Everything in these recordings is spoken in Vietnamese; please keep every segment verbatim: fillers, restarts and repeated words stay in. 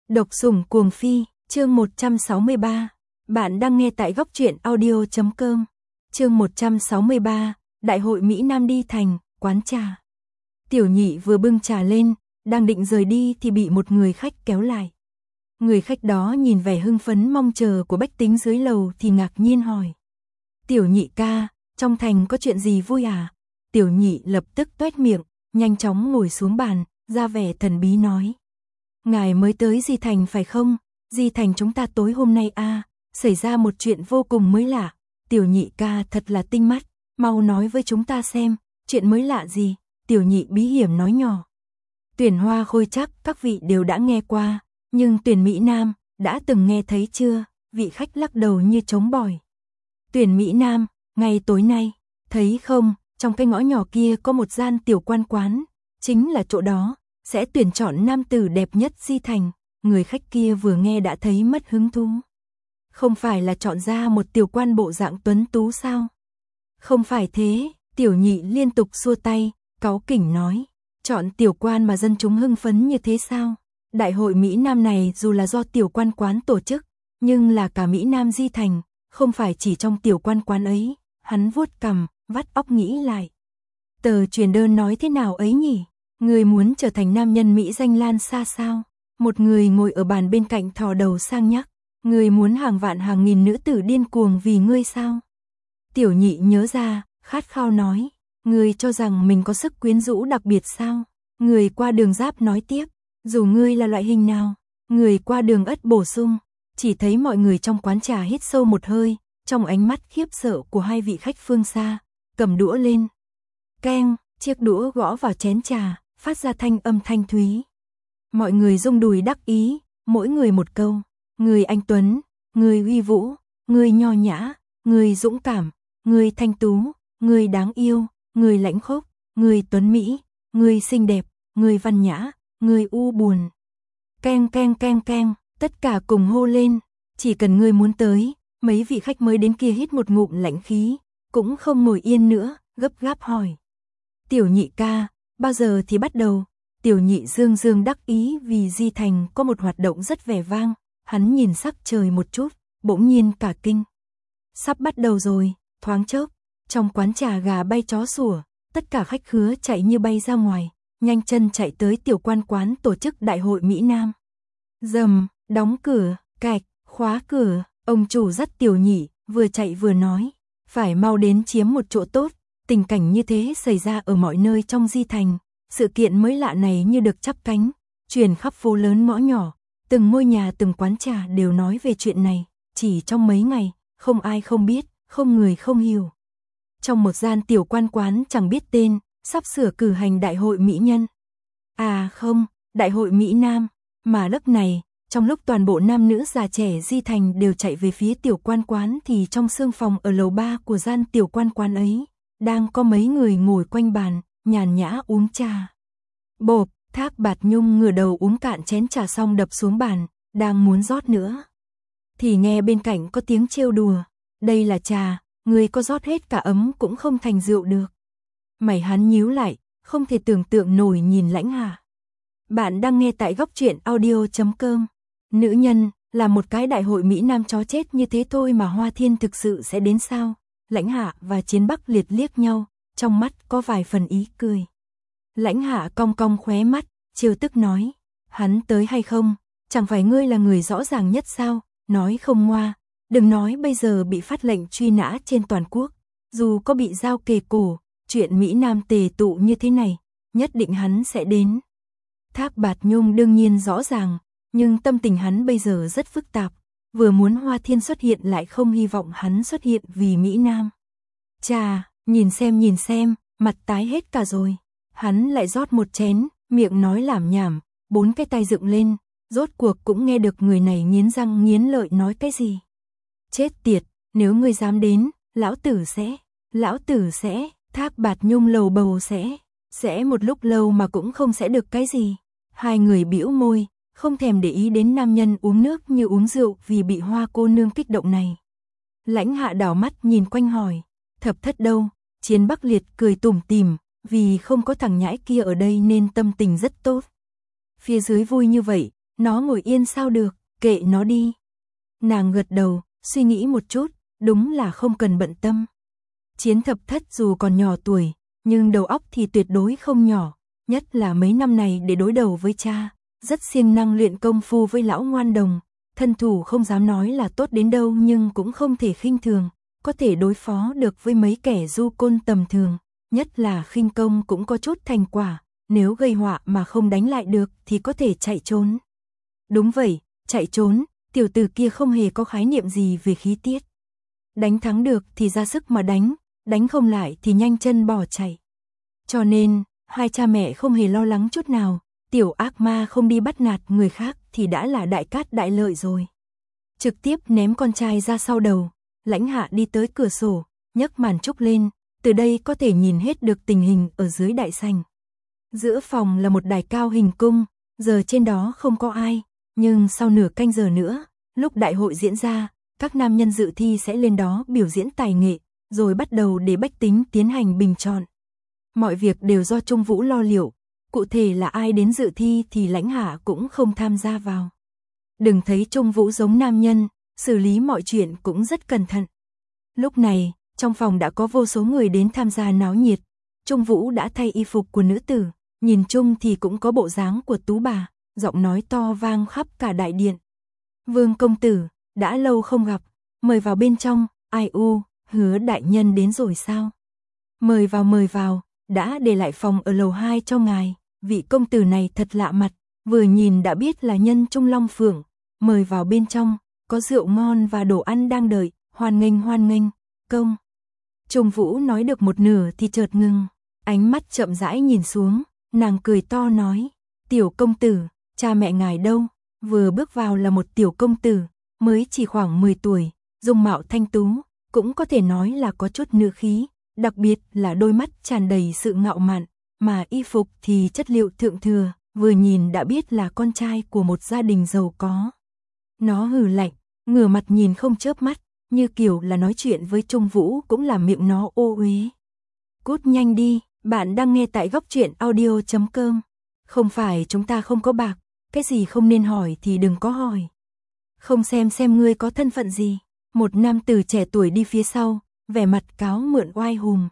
Độc sủng cuồng phi, chương một trăm sáu mươi ba. Bạn đang nghe tại góc truyện audio chấm com. Chương một trăm sáu mươi ba, Đại hội Mỹ Nam đi thành, quán trà. Tiểu Nhị vừa bưng trà lên, đang định rời đi thì bị một người khách kéo lại. Người khách đó nhìn vẻ hưng phấn mong chờ của bách tính dưới lầu thì ngạc nhiên hỏi. Tiểu Nhị ca, trong thành có chuyện gì vui à? Tiểu Nhị lập tức toét miệng, nhanh chóng ngồi xuống bàn, ra vẻ thần bí nói. Ngài mới tới Di Thành phải không? Di Thành chúng ta tối hôm nay a à, xảy ra một chuyện vô cùng mới lạ. Tiểu Nhị ca thật là tinh mắt, mau nói với chúng ta xem, chuyện mới lạ gì? Tiểu Nhị bí hiểm nói nhỏ. Tuyển Hoa Khôi chắc các vị đều đã nghe qua, nhưng Tuyển Mỹ Nam, đã từng nghe thấy chưa? Vị khách lắc đầu như trống bỏi. Tuyển Mỹ Nam, ngày tối nay, thấy không, trong cái ngõ nhỏ kia có một gian tiểu quan quán, chính là chỗ đó, sẽ tuyển chọn nam tử đẹp nhất Di Thành. Người khách kia vừa nghe đã thấy mất hứng thú. Không phải là chọn ra một tiểu quan bộ dạng tuấn tú sao? Không phải thế, Tiểu Nhị liên tục xua tay, cáu kỉnh nói. Chọn tiểu quan mà dân chúng hưng phấn như thế sao? Đại hội Mỹ Nam này dù là do tiểu quan quán tổ chức, nhưng là cả Mỹ Nam Di Thành, không phải chỉ trong tiểu quan quán ấy. Hắn vuốt cằm, vắt óc nghĩ lại. Tờ truyền đơn nói thế nào ấy nhỉ? Người muốn trở thành nam nhân Mỹ danh lan xa sao? Một người ngồi ở bàn bên cạnh thò đầu sang nhắc. Người muốn hàng vạn hàng nghìn nữ tử điên cuồng vì ngươi sao? Tiểu Nhị nhớ ra, khát khao nói. Người cho rằng mình có sức quyến rũ đặc biệt sao? Người qua đường Giáp nói tiếp. Dù ngươi là loại hình nào? Người qua đường Ất bổ sung. Chỉ thấy mọi người trong quán trà hít sâu một hơi, trong ánh mắt khiếp sợ của hai vị khách phương xa, cầm đũa lên. Keng, chiếc đũa gõ vào chén trà, phát ra thanh âm thanh thúy. Mọi người rung đùi đắc ý, mỗi người một câu. Người anh tuấn, người uy vũ, người nho nhã, người dũng cảm, người thanh tú, người đáng yêu, người lãnh khốc, người tuấn mỹ, người xinh đẹp, người văn nhã, người u buồn. Keng keng keng keng, tất cả cùng hô lên. Chỉ cần ngươi muốn tới. Mấy vị khách mới đến kia hít một ngụm lãnh khí, cũng không ngồi yên nữa, gấp gáp hỏi. Tiểu Nhị ca, bao giờ thì bắt đầu? Tiểu Nhị dương dương đắc ý vì Di Thành có một hoạt động rất vẻ vang, hắn nhìn sắc trời một chút, bỗng nhiên cả kinh. Sắp bắt đầu rồi, thoáng chốc, trong quán trà gà bay chó sủa, tất cả khách khứa chạy như bay ra ngoài, nhanh chân chạy tới tiểu quan quán tổ chức Đại hội Mỹ Nam. Dầm, đóng cửa, cạch, khóa cửa. Ông chủ dắt Tiểu Nhị, vừa chạy vừa nói, phải mau đến chiếm một chỗ tốt. Tình cảnh như thế xảy ra ở mọi nơi trong Di Thành, sự kiện mới lạ này như được chắp cánh, truyền khắp phố lớn ngõ nhỏ, từng ngôi nhà từng quán trà đều nói về chuyện này, chỉ trong mấy ngày, không ai không biết, không người không hiểu. Trong một gian tiểu quan quán chẳng biết tên, sắp sửa cử hành Đại hội Mỹ Nhân. À không, Đại hội Mỹ Nam, mà lúc này, trong lúc toàn bộ nam nữ già trẻ Di Thành đều chạy về phía tiểu quan quán thì trong sương phòng ở lầu ba của gian tiểu quan quán ấy, đang có mấy người ngồi quanh bàn, nhàn nhã uống trà. Bộp, Thác Bạt Nhung ngửa đầu uống cạn chén trà xong đập xuống bàn, đang muốn rót nữa. Thì nghe bên cạnh có tiếng trêu đùa, đây là trà, người có rót hết cả ấm cũng không thành rượu được. Mày hắn nhíu lại, không thể tưởng tượng nổi nhìn Lãnh Hạ. Bạn đang nghe tại góc truyện audio chấm com. Nữ nhân, là một cái đại hội Mỹ Nam chó chết như thế thôi mà Hoa Thiên thực sự sẽ đến sao? Lãnh Hạ và Chiến Bắc Liệt liếc nhau, trong mắt có vài phần ý cười. Lãnh Hạ cong cong khóe mắt, trêu tức nói, hắn tới hay không, chẳng phải ngươi là người rõ ràng nhất sao? Nói không ngoa, đừng nói bây giờ bị phát lệnh truy nã trên toàn quốc, dù có bị dao kề cổ, chuyện Mỹ Nam tề tụ như thế này, nhất định hắn sẽ đến. Thác Bạt Nhung đương nhiên rõ ràng, nhưng tâm tình hắn bây giờ rất phức tạp, vừa muốn Hoa Thiên xuất hiện lại không hy vọng hắn xuất hiện vì Mỹ Nam. Chà, nhìn xem nhìn xem, mặt tái hết cả rồi. Hắn lại rót một chén, miệng nói lảm nhảm, bốn cái tay dựng lên, rốt cuộc cũng nghe được người này nghiến răng nghiến lợi nói cái gì. Chết tiệt, nếu ngươi dám đến, lão tử sẽ, lão tử sẽ, Thác Bạt Nhung lầu bầu sẽ, sẽ một lúc lâu mà cũng không sẽ được cái gì. Hai người bĩu môi, không thèm để ý đến nam nhân uống nước như uống rượu vì bị Hoa cô nương kích động này. Lãnh Hạ đảo mắt nhìn quanh hỏi, Thập Thất đâu? Chiến Bắc Liệt cười tủm tỉm, vì không có thằng nhãi kia ở đây nên tâm tình rất tốt. Phía dưới vui như vậy, Nó ngồi yên sao được, kệ nó đi. Nàng gật đầu, suy nghĩ một chút, đúng là không cần bận tâm. Chiến thập thất dù còn nhỏ tuổi, nhưng đầu óc thì tuyệt đối không nhỏ, nhất là mấy năm này để đối đầu với cha, rất siêng năng luyện công phu với lão ngoan đồng, thân thủ không dám nói là tốt đến đâu nhưng cũng không thể khinh thường, có thể đối phó được với mấy kẻ du côn tầm thường, nhất là khinh công cũng có chút thành quả, nếu gây họa mà không đánh lại được thì có thể chạy trốn. Đúng vậy, chạy trốn, tiểu tử kia không hề có khái niệm gì về khí tiết. Đánh thắng được thì ra sức mà đánh, đánh không lại thì nhanh chân bỏ chạy. Cho nên, hai cha mẹ không hề lo lắng chút nào, tiểu ác ma không đi bắt nạt người khác thì đã là đại cát đại lợi rồi. Trực tiếp ném con trai ra sau đầu, Lãnh Hạ đi tới cửa sổ, nhấc màn trúc lên, từ đây có thể nhìn hết được tình hình ở dưới đại sảnh. Giữa phòng là một đài cao hình cung, giờ trên đó không có ai, nhưng sau nửa canh giờ nữa, lúc đại hội diễn ra, các nam nhân dự thi sẽ lên đó biểu diễn tài nghệ, rồi bắt đầu để bách tính tiến hành bình chọn. Mọi việc đều do Trung Vũ lo liệu, cụ thể là ai đến dự thi thì Lãnh Hạ cũng không tham gia vào. Đừng thấy Trung Vũ giống nam nhân, xử lý mọi chuyện cũng rất cẩn thận. Lúc này, trong phòng đã có vô số người đến tham gia náo nhiệt. Trung Vũ đã thay y phục của nữ tử, nhìn chung thì cũng có bộ dáng của tú bà, giọng nói to vang khắp cả đại điện. Vương công tử, đã lâu không gặp, mời vào bên trong. Ai u, Hứa đại nhân đến rồi sao? Mời vào mời vào, đã để lại phòng ở lầu hai cho ngài, vị công tử này thật lạ mặt, vừa nhìn đã biết là nhân Trung Long Phượng, mời vào bên trong, có rượu ngon và đồ ăn đang đợi, hoan nghênh hoan nghênh, công. Trung Vũ nói được một nửa thì chợt ngừng, ánh mắt chậm rãi nhìn xuống, nàng cười to nói, tiểu công tử, cha mẹ ngài đâu? Vừa bước vào là một tiểu công tử, mới chỉ khoảng mười tuổi, dung mạo thanh tú, cũng có thể nói là có chút nữ khí, đặc biệt là đôi mắt tràn đầy sự ngạo mạn, mà y phục thì chất liệu thượng thừa, vừa nhìn đã biết là con trai của một gia đình giàu có. Nó hừ lạnh, ngửa mặt nhìn không chớp mắt, như kiểu là nói chuyện với Trung Vũ cũng là miệng nó ô uế. Cút nhanh đi, bạn đang nghe tại góc truyện audio chấm com. Không phải chúng ta không có bạc, cái gì không nên hỏi thì đừng có hỏi. Không xem xem ngươi có thân phận gì. Một nam tử trẻ tuổi đi phía sau, vẻ mặt cáo mượn oai hùng.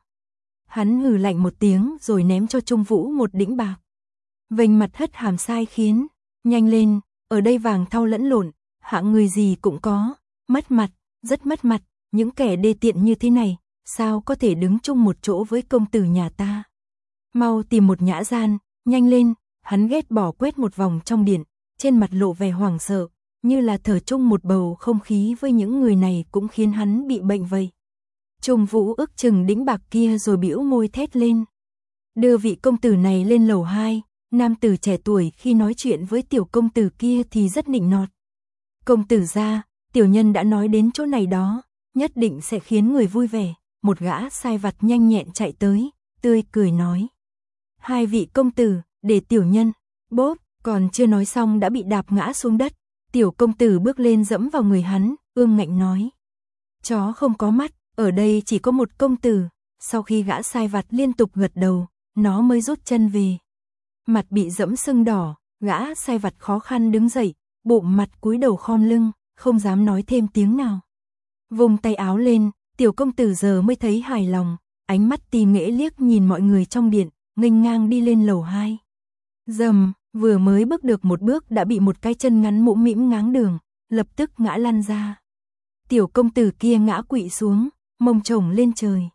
Hắn hừ lạnh một tiếng rồi ném cho Trung Vũ một đĩnh bạc. Vênh mặt hất hàm sai khiến, nhanh lên, ở đây vàng thau lẫn lộn, hạng người gì cũng có, mất mặt, rất mất mặt, những kẻ đê tiện như thế này, sao có thể đứng chung một chỗ với công tử nhà ta. Mau tìm một nhã gian, nhanh lên, hắn ghét bỏ quét một vòng trong điện, trên mặt lộ vẻ hoảng sợ, như là thở chung một bầu không khí với những người này cũng khiến hắn bị bệnh vậy. Trung Vũ ước chừng đĩnh bạc kia rồi bĩu môi thét lên. Đưa vị công tử này lên lầu hai, nam tử trẻ tuổi khi nói chuyện với tiểu công tử kia thì rất nịnh nọt. Công tử gia, tiểu nhân đã nói đến chỗ này đó, nhất định sẽ khiến người vui vẻ. Một gã sai vặt nhanh nhẹn chạy tới, tươi cười nói. Hai vị công tử, để tiểu nhân, bốp, còn chưa nói xong đã bị đạp ngã xuống đất. Tiểu công tử bước lên dẫm vào người hắn, ương ngạnh nói. Chó không có mắt, ở đây chỉ có một công tử. Sau khi gã sai vặt liên tục gật đầu, nó mới rút chân về. Mặt bị dẫm sưng đỏ, gã sai vặt khó khăn đứng dậy, bụng mặt cúi đầu khom lưng, không dám nói thêm tiếng nào. Vùng tay áo lên, tiểu công tử giờ mới thấy hài lòng, ánh mắt tì nghễ liếc nhìn mọi người trong điện, nghênh ngang đi lên lầu hai. Dầm, vừa mới bước được một bước đã bị một cái chân ngắn mũm mĩm ngáng đường, lập tức ngã lăn ra. Tiểu công tử kia ngã quỵ xuống, mông chồng lên trời.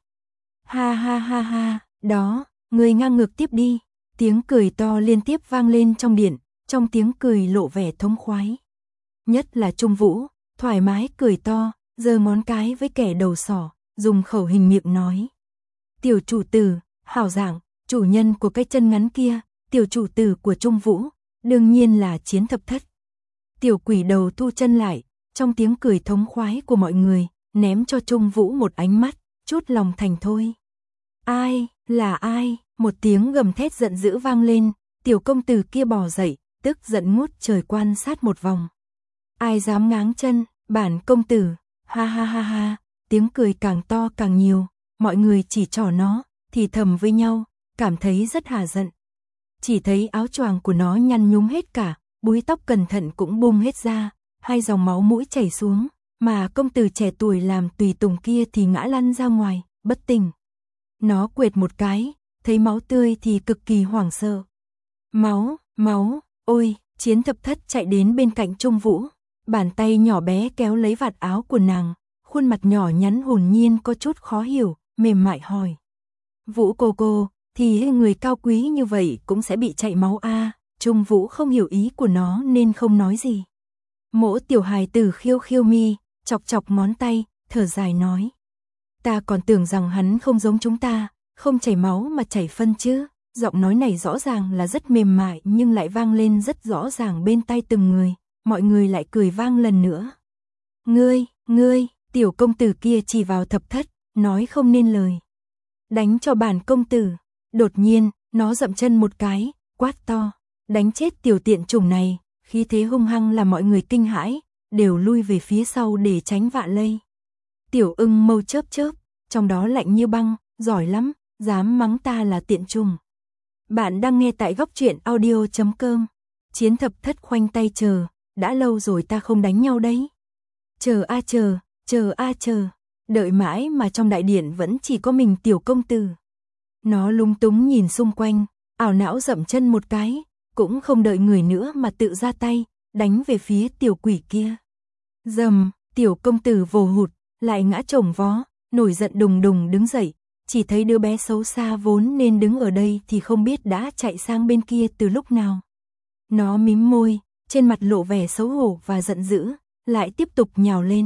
Ha ha ha ha, đó, người ngang ngược tiếp đi. Tiếng cười to liên tiếp vang lên trong điện, trong tiếng cười lộ vẻ thống khoái. Nhất là Trung Vũ, thoải mái cười to, giơ ngón cái với kẻ đầu sỏ, dùng khẩu hình miệng nói. Tiểu chủ tử, hảo dạng, chủ nhân của cái chân ngắn kia, tiểu chủ tử của Trung Vũ, đương nhiên là Chiến Thập Thất. Tiểu quỷ đầu thu chân lại, trong tiếng cười thống khoái của mọi người, ném cho Trung Vũ một ánh mắt, chút lòng thành thôi. Ai, là ai? Một tiếng gầm thét giận dữ vang lên, tiểu công tử kia bò dậy, tức giận ngút trời quan sát một vòng. Ai dám ngáng chân, bản công tử, ha ha ha ha, tiếng cười càng to càng nhiều, mọi người chỉ trỏ nó, thì thầm với nhau, cảm thấy rất hà giận. Chỉ thấy áo choàng của nó nhăn nhúm hết cả, búi tóc cẩn thận cũng bung hết ra, hai dòng máu mũi chảy xuống, mà công tử trẻ tuổi làm tùy tùng kia thì ngã lăn ra ngoài, bất tỉnh. Nó quệt một cái, thấy máu tươi thì cực kỳ hoảng sợ. Máu, máu, ôi, Chiến Thập Thất chạy đến bên cạnh Trung Vũ, bàn tay nhỏ bé kéo lấy vạt áo của nàng, khuôn mặt nhỏ nhắn hồn nhiên có chút khó hiểu, mềm mại hỏi. Vũ cô cô, thì người cao quý như vậy cũng sẽ bị chạy máu a à? Trung Vũ không hiểu ý của nó nên không nói gì. Mỗ tiểu hài tử khiêu khiêu mi, chọc chọc ngón tay, thở dài nói. Ta còn tưởng rằng hắn không giống chúng ta, không chảy máu mà chảy phân chứ. Giọng nói này rõ ràng là rất mềm mại nhưng lại vang lên rất rõ ràng bên tai từng người, mọi người lại cười vang lần nữa. Ngươi, ngươi, tiểu công tử kia chỉ vào Thập Thất, nói không nên lời. Đánh cho bản công tử. Đột nhiên, nó dậm chân một cái, quát to. Đánh chết tiểu tiện chủng này, khí thế hung hăng làm mọi người kinh hãi, đều lui về phía sau để tránh vạ lây. Tiểu ưng mâu chớp chớp, trong đó lạnh như băng, giỏi lắm, dám mắng ta là tiện chủng. Bạn đang nghe tại góc truyện audio chấm com. Chiến Thập Thất khoanh tay chờ, đã lâu rồi ta không đánh nhau đấy. Chờ a chờ, chờ a chờ, đợi mãi mà trong đại điện vẫn chỉ có mình tiểu công tử. Nó lúng túng nhìn xung quanh, ảo não dậm chân một cái, cũng không đợi người nữa mà tự ra tay, đánh về phía tiểu quỷ kia. Dầm, tiểu công tử vồ hụt, lại ngã chồng vó, nổi giận đùng đùng đứng dậy, chỉ thấy đứa bé xấu xa vốn nên đứng ở đây thì không biết đã chạy sang bên kia từ lúc nào. Nó mím môi, trên mặt lộ vẻ xấu hổ và giận dữ, lại tiếp tục nhào lên.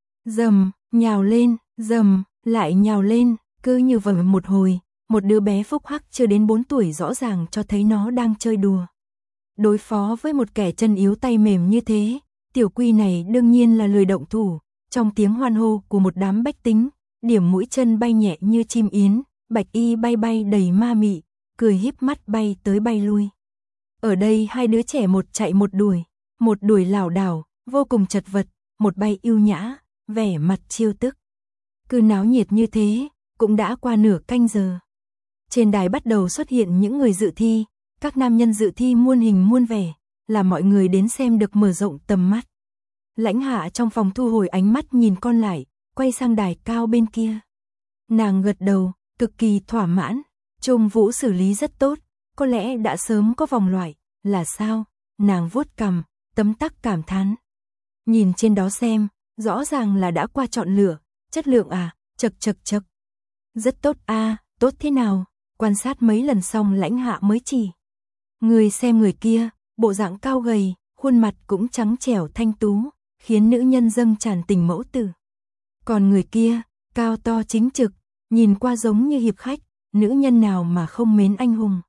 Dầm, nhào lên, dầm, lại nhào lên, cứ như vậy một hồi, một đứa bé phúc hắc chưa đến bốn tuổi rõ ràng cho thấy nó đang chơi đùa. Đối phó với một kẻ chân yếu tay mềm như thế, tiểu quy này đương nhiên là lười động thủ, trong tiếng hoan hô của một đám bách tính, điểm mũi chân bay nhẹ như chim yến, bạch y bay bay đầy ma mị, cười híp mắt bay tới bay lui. Ở đây hai đứa trẻ một chạy một đuổi, một đuổi lảo đảo, vô cùng chật vật, một bay yêu nhã, vẻ mặt chiêu tức. Cứ náo nhiệt như thế, cũng đã qua nửa canh giờ. Trên đài bắt đầu xuất hiện những người dự thi, các nam nhân dự thi muôn hình muôn vẻ, làm mọi người đến xem được mở rộng tầm mắt. Lãnh Hạ trong phòng thu hồi ánh mắt nhìn con lại, quay sang đài cao bên kia. Nàng gật đầu, cực kỳ thỏa mãn, Trung Vũ xử lý rất tốt, có lẽ đã sớm có vòng loại, là sao? Nàng vuốt cằm, tấm tắc cảm thán. Nhìn trên đó xem, rõ ràng là đã qua chọn lựa, chất lượng à, chật chật chật. Rất tốt a, à, tốt thế nào? Quan sát mấy lần xong Lãnh Hạ mới chỉ. Người xem người kia, bộ dạng cao gầy, khuôn mặt cũng trắng trẻo thanh tú, khiến nữ nhân dâng tràn tình mẫu tử. Còn người kia, cao to chính trực, nhìn qua giống như hiệp khách, nữ nhân nào mà không mến anh hùng.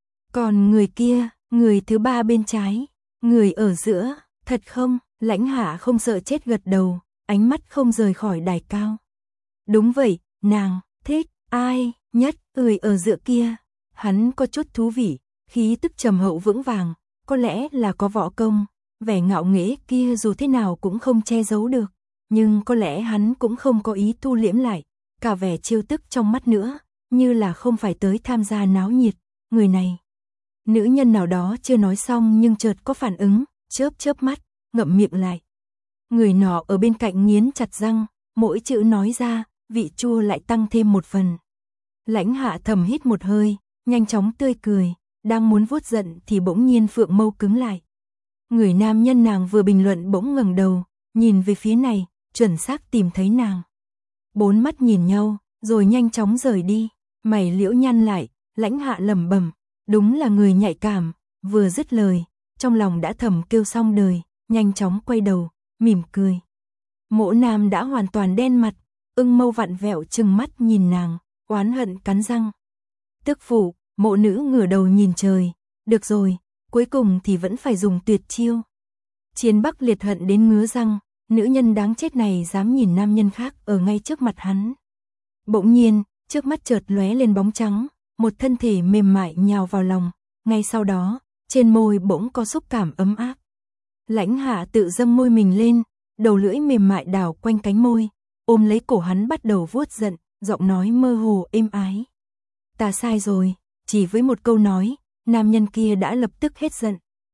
Còn người kia, người thứ ba bên trái, người ở giữa, thật không? Lãnh Hạ không sợ chết gật đầu, ánh mắt không rời khỏi đài cao. Đúng vậy, nàng thích ai nhất? Người ở giữa kia, hắn có chút thú vị, khí tức trầm hậu vững vàng, có lẽ là có võ công, vẻ ngạo nghễ kia dù thế nào cũng không che giấu được, nhưng có lẽ hắn cũng không có ý thu liễm lại, cả vẻ chiêu tức trong mắt nữa, như là không phải tới tham gia náo nhiệt, người này. Nữ nhân nào đó chưa nói xong nhưng chợt có phản ứng, chớp chớp mắt, ngậm miệng lại. Người nọ ở bên cạnh nghiến chặt răng, mỗi chữ nói ra, vị chua lại tăng thêm một phần. Lãnh Hạ thầm hít một hơi, nhanh chóng tươi cười, đang muốn vuốt giận thì bỗng nhiên phượng mâu cứng lại. Người nam nhân nàng vừa bình luận bỗng ngẩng đầu, nhìn về phía này, chuẩn xác tìm thấy nàng. Bốn mắt nhìn nhau, rồi nhanh chóng rời đi, mày liễu nhăn lại, Lãnh Hạ lẩm bẩm, đúng là người nhạy cảm, vừa dứt lời, trong lòng đã thầm kêu xong đời, nhanh chóng quay đầu, mỉm cười. Mỗ nam đã hoàn toàn đen mặt, ưng mâu vặn vẹo trừng mắt nhìn nàng, oán hận cắn răng. Tức phụ, mộ nữ ngửa đầu nhìn trời, được rồi, cuối cùng thì vẫn phải dùng tuyệt chiêu. Chiến Bắc liệt hận đến ngứa răng, nữ nhân đáng chết này dám nhìn nam nhân khác ở ngay trước mặt hắn. Bỗng nhiên, trước mắt chợt lóe lên bóng trắng, một thân thể mềm mại nhào vào lòng, ngay sau đó, trên môi bỗng có xúc cảm ấm áp. Lãnh Hạ tự dâng môi mình lên, đầu lưỡi mềm mại đảo quanh cánh môi, ôm lấy cổ hắn bắt đầu vuốt giận, giọng nói mơ hồ êm ái. Ta sai rồi, chỉ với một câu nói, nam nhân kia đã lập tức hết giận.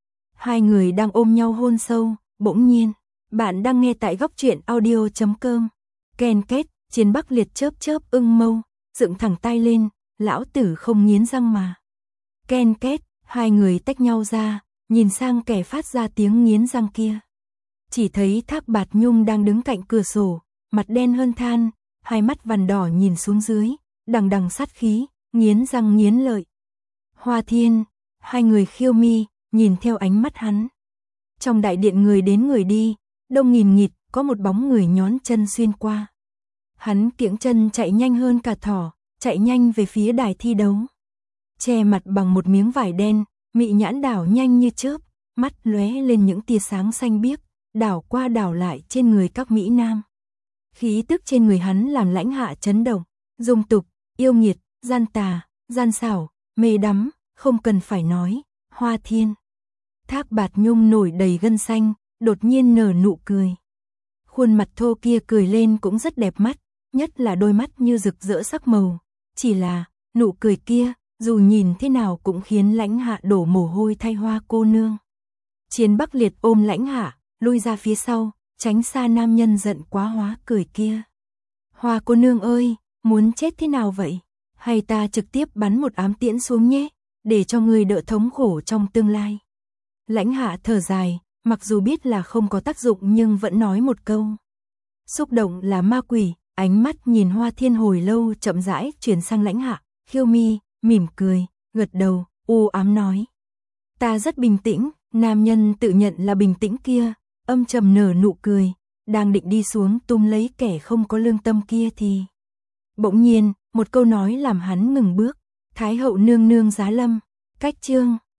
Hai người đang ôm nhau hôn sâu, bỗng nhiên. Bạn đang nghe tại góc truyện audio chấm com. Ken két, Chiến Bắc Liệt chớp chớp ưng mâu, dựng thẳng tay lên, lão tử không nghiến răng mà. Ken két, hai người tách nhau ra, nhìn sang kẻ phát ra tiếng nghiến răng kia. Chỉ thấy Thác Bạt Nhung đang đứng cạnh cửa sổ, mặt đen hơn than, hai mắt vằn đỏ nhìn xuống dưới, đằng đằng sát khí, nghiến răng nghiến lợi. Hoa Thiên, hai người khiêu mi, nhìn theo ánh mắt hắn. Trong đại điện người đến người đi, đông nghìn nghịt, có một bóng người nhón chân xuyên qua. Hắn kiễng chân chạy nhanh hơn cả thỏ, chạy nhanh về phía đài thi đấu. Che mặt bằng một miếng vải đen, mị nhãn đảo nhanh như chớp, mắt lóe lên những tia sáng xanh biếc, đảo qua đảo lại trên người các mỹ nam. Khí tức trên người hắn làm Lãnh Hạ chấn động, dung tục, yêu nghiệt, gian tà, gian xảo, mê đắm, không cần phải nói, Hoa Thiên. Thác Bạt Nhung nổi đầy gân xanh, đột nhiên nở nụ cười. Khuôn mặt thô kia cười lên cũng rất đẹp mắt, nhất là đôi mắt như rực rỡ sắc màu. Chỉ là, nụ cười kia, dù nhìn thế nào cũng khiến Lãnh Hạ đổ mồ hôi thay Hoa cô nương. Chiến Bắc Liệt ôm Lãnh Hạ, lui ra phía sau, tránh xa nam nhân giận quá hóa cười kia. Hoa cô nương ơi, muốn chết thế nào vậy? Hay ta trực tiếp bắn một ám tiễn xuống nhé, để cho người đỡ thống khổ trong tương lai. Lãnh Hạ thở dài, mặc dù biết là không có tác dụng nhưng vẫn nói một câu. Xúc động là ma quỷ, ánh mắt nhìn Hoa Thiên hồi lâu chậm rãi chuyển sang Lãnh Hạ, khiêu mi, mỉm cười, gật đầu, u ám nói. Ta rất bình tĩnh, nam nhân tự nhận là bình tĩnh kia, âm trầm nở nụ cười, đang định đi xuống túm lấy kẻ không có lương tâm kia thì. Bỗng nhiên, một câu nói làm hắn ngừng bước, Thái hậu nương nương giá lâm, cách chương.